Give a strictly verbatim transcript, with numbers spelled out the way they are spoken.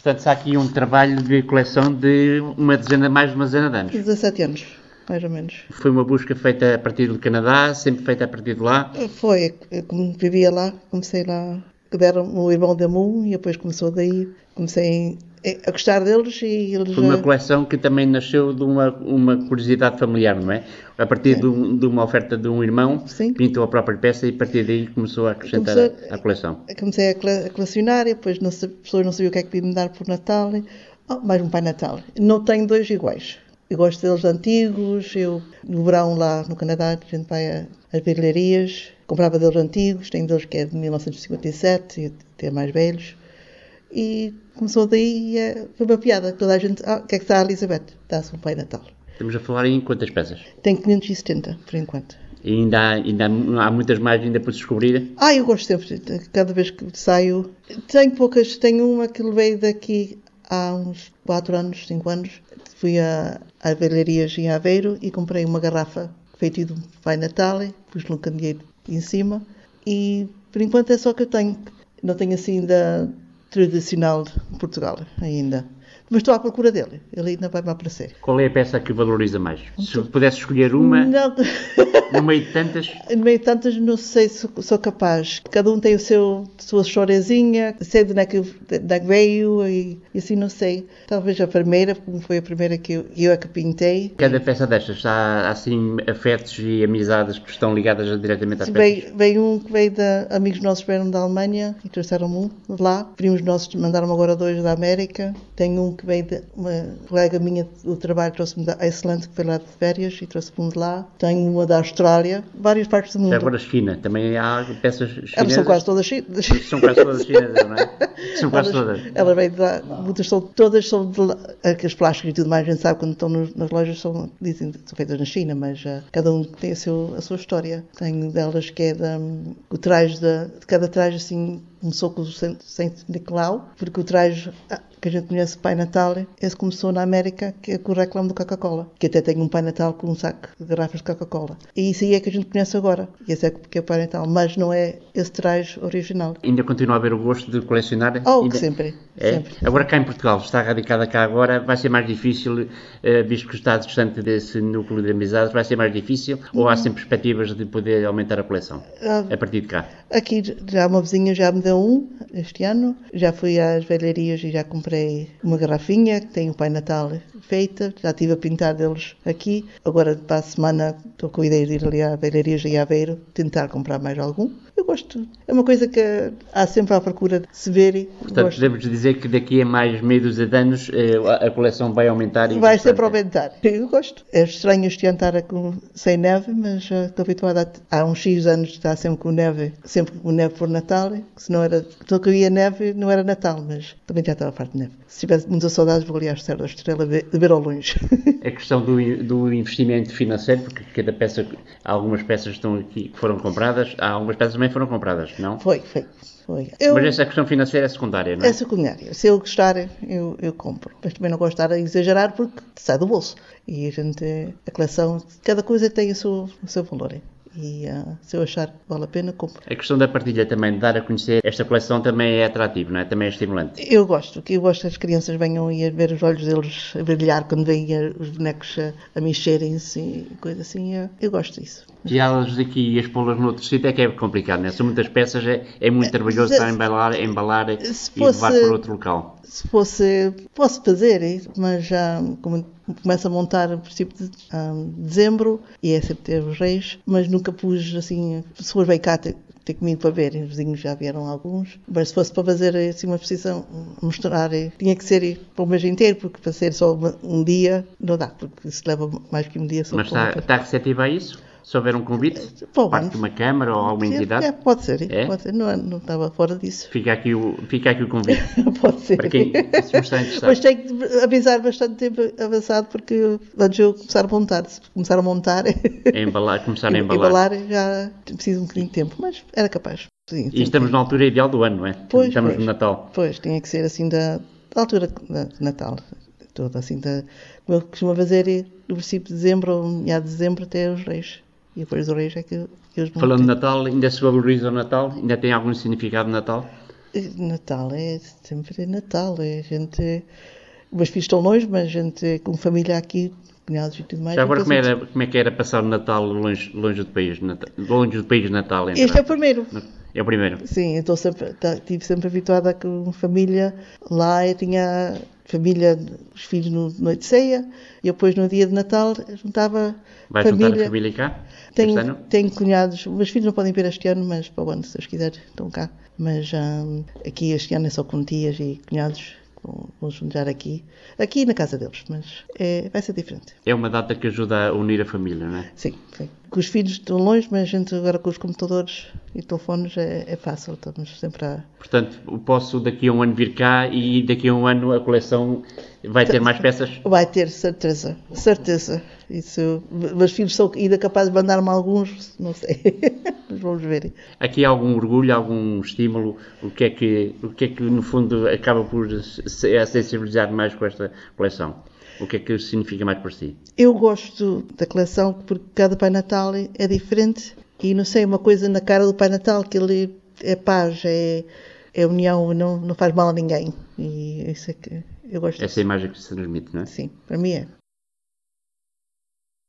Portanto, há aqui um trabalho de coleção de uma dezena, mais de uma dezena de anos. dezassete anos, mais ou menos. Foi uma busca feita a partir do Canadá, sempre feita a partir de lá? Foi, eu, como vivia lá, comecei lá, que deram o irmão deu-me um e depois começou daí, comecei a gostar deles e eles... Foi uma coleção que também nasceu de uma, uma curiosidade familiar, não é? A partir de, um, de uma oferta de um irmão, Sim. Pintou a própria peça e a partir daí começou a acrescentar comecei, a, a coleção. Comecei a colecionar e depois as pessoas não sabiam o que é que ia me dar por Natal. Oh, mais um Pai Natal. Não tenho dois iguais. Eu gosto deles antigos, eu no verão lá no Canadá, a gente vai às velharias, comprava deles antigos, tenho deles que é de mil novecentos e cinquenta e sete e até mais velhos. E começou daí, é, foi uma piada, toda a gente, ah, o que é que está a Elizabeth? Dá-se um Pai Natal. Estamos a falar em quantas peças? Tenho quinhentos e setenta, por enquanto. E ainda há, ainda há, há muitas mais ainda por descobrir? Ah, eu gosto sempre, cada vez que saio. Tenho poucas, tenho uma que levei daqui há uns quatro anos, cinco anos. Fui a, a velharias em Aveiro e comprei uma garrafa feita de um Pai Natal, pus-lhe um candeeiro em cima e por enquanto é só que eu tenho. Não tenho assim da tradicional de Portugal ainda. Mas estou à procura dele. Ele ainda vai-me aparecer. Qual é a peça que valoriza mais? Se pudesse escolher uma, não. No meio de tantas? No meio de tantas, não sei se sou capaz. Cada um tem o seu, a sua historiazinha, sei de onde é que, de onde é que veio e, e assim não sei. Talvez a primeira, como foi a primeira que eu, eu é que pintei. Cada peça destas, há assim afetos e amizades que estão ligadas diretamente às veio, peças? Veio um que veio de amigos nossos que vieram da Alemanha e trouxeram-me um de lá. Primos nossos mandaram-me agora dois da América. Tenho um que veio de uma colega minha do trabalho, trouxe-me da Iceland, que foi lá de férias e trouxe-me um de lá. Tenho uma da Austrália, várias partes do mundo. Já agora China, também há peças chinesas? Elas são quase todas chinesas. São quase todas chinesas, não é? São quase elas, todas. Elas vêm de lá, muitas são, todas são de lá. Aqueles plásticos e tudo mais, a gente sabe quando estão nos, nas lojas, são, dizem que são feitas na China, mas uh, cada um tem a, seu, a sua história. Tenho delas que é da, um, o traje de, de cada traje assim. Começou com o Santo Nicolau, porque o traje que a gente conhece, Pai Natal, esse começou na América, que é com o reclame do Coca-Cola, que até tem um Pai Natal com um saco de garrafas de Coca-Cola. E isso aí é que a gente conhece agora. E esse é que é o Pai Natal, mas não é esse traje original. Ainda continua a haver o gosto de colecionar? Oh, Ainda... sempre, é? sempre. Agora cá em Portugal, está radicada cá agora, vai ser mais difícil, visto que está distante desse núcleo de amizades, vai ser mais difícil? Hum. Ou há sempre perspectivas de poder aumentar a coleção, ah, a partir de cá? Aqui já uma vizinha já me deu um, este ano. Já fui às velharias e já comprei uma garrafinha que tem o Pai Natal feita. Já estive a pintar deles aqui. Agora, para a semana, estou com a ideia de ir ali à velharias em Aveiro, tentar comprar mais algum. Eu gosto. É uma coisa que há sempre à procura de se ver. E portanto, gosto. podemos dizer que daqui a mais meio dúzia de anos a coleção vai aumentar e vai sempre aumentar. Eu gosto. É estranho este ano estar com, sem neve, mas uh, estou habituada a, há uns X anos de estar sempre com neve, sempre com neve por Natal. Se não era, então que havia neve, não era Natal, mas também já estava farto de neve. Se tivesse muitas saudades, vou ali à Serra da Estrela ver, ver ao longe. A questão do, do investimento financeiro, porque cada peça, há algumas peças estão aqui que foram compradas, há algumas peças também foram compradas, não? Foi, foi. Foi. Eu, mas essa questão financeira é secundária, não é? É secundária. Se eu gostar, eu, eu compro. Mas também não gosto de estar a exagerar porque sai do bolso. E a gente, a coleção, cada coisa tem o seu, o seu valor. E uh, se eu achar que vale a pena, compro. A questão da partilha também, de dar a conhecer esta coleção também é atrativo, não é? Também é estimulante. Eu gosto, que eu gosto que as crianças venham e a ver os olhos deles a brilhar quando veem os bonecos a, a mexerem-se e coisa assim. Eu, eu gosto disso. Tirá-las daqui e expô-las noutro sítio é que é complicado, não é? São muitas peças, é, é muito trabalhoso se, estar a embalar, embalar e fosse, levar para outro local. Se fosse, posso fazer, mas já como começo a montar a princípio de um, dezembro e é sempre ter os reis, mas nunca pus assim, se for bem cá ter, ter comigo para ver, os vizinhos já vieram alguns, mas se fosse para fazer assim uma exposição, mostrar, tinha que ser para o mês inteiro, porque para ser só uma, um dia não dá, porque se leva mais que um dia. Só mas está, está receptiva a isso? Se houver um convite, Bom, parte de uma câmara ou alguma entidade? É, pode ser, é? pode ser. Não, não estava fora disso. Fica aqui o, fica aqui o convite. Pode ser. Para quem se mostrar interessado. Mas tenho que avisar bastante tempo avançado, porque antes de eu começar a montar, se começar a montar, a embalar, começar a embalar. embalar já preciso um bocadinho de tempo, mas era capaz. Sim, e estamos que... na altura ideal do ano, não é? Pois, estamos pois, no Natal. Pois, tinha que ser assim da, da altura de Natal. Toda assim, da, como eu costumo fazer no princípio de dezembro ou meados de dezembro até os reis. E depois do reis é que, que os falando de Natal, ainda se valoriza o Natal? Ainda tem algum significado de Natal? Natal é sempre Natal. É gente... Os meus filhos estão longe, mas a gente com família aqui, cunhados e tudo mais. Já agora, como, gente... era, como é que era passar o Natal longe, longe do país Natal, longe do país Natal? Este é o primeiro. É o primeiro? Sim, eu estou sempre, tá, estive sempre habituada com família. Lá eu tinha família, os filhos no noite de ceia, e depois no dia de Natal juntava Vai família. juntar a família cá? Tenho, este ano? tenho cunhados, os meus filhos não podem vir este ano, mas para o ano, se Deus quiser, estão cá. Mas hum, aqui este ano é só com tias e cunhados. Vou juntar aqui, aqui na casa deles, mas é, vai ser diferente. É uma data que ajuda a unir a família, não é? Sim, sim. Com os filhos estão longe, mas a gente agora com os computadores e telefones é, é fácil, estamos sempre a... Portanto, posso daqui a um ano vir cá e daqui a um ano a coleção vai ter mais peças? Vai ter, certeza, certeza. Isso, meus filhos são ainda capazes de mandar-me alguns, não sei, mas vamos ver. Aqui há algum orgulho, algum estímulo? O que é que, o que, é que no fundo acaba por se a sensibilizar mais com esta coleção? O que é que significa mais para si? Eu gosto da coleção porque cada Pai Natal é diferente e não sei, uma coisa na cara do Pai Natal que ele é paz, é, é união, não, não faz mal a ninguém. E isso é que eu gosto. Essa é a imagem que se transmite, não é? Sim, para mim é.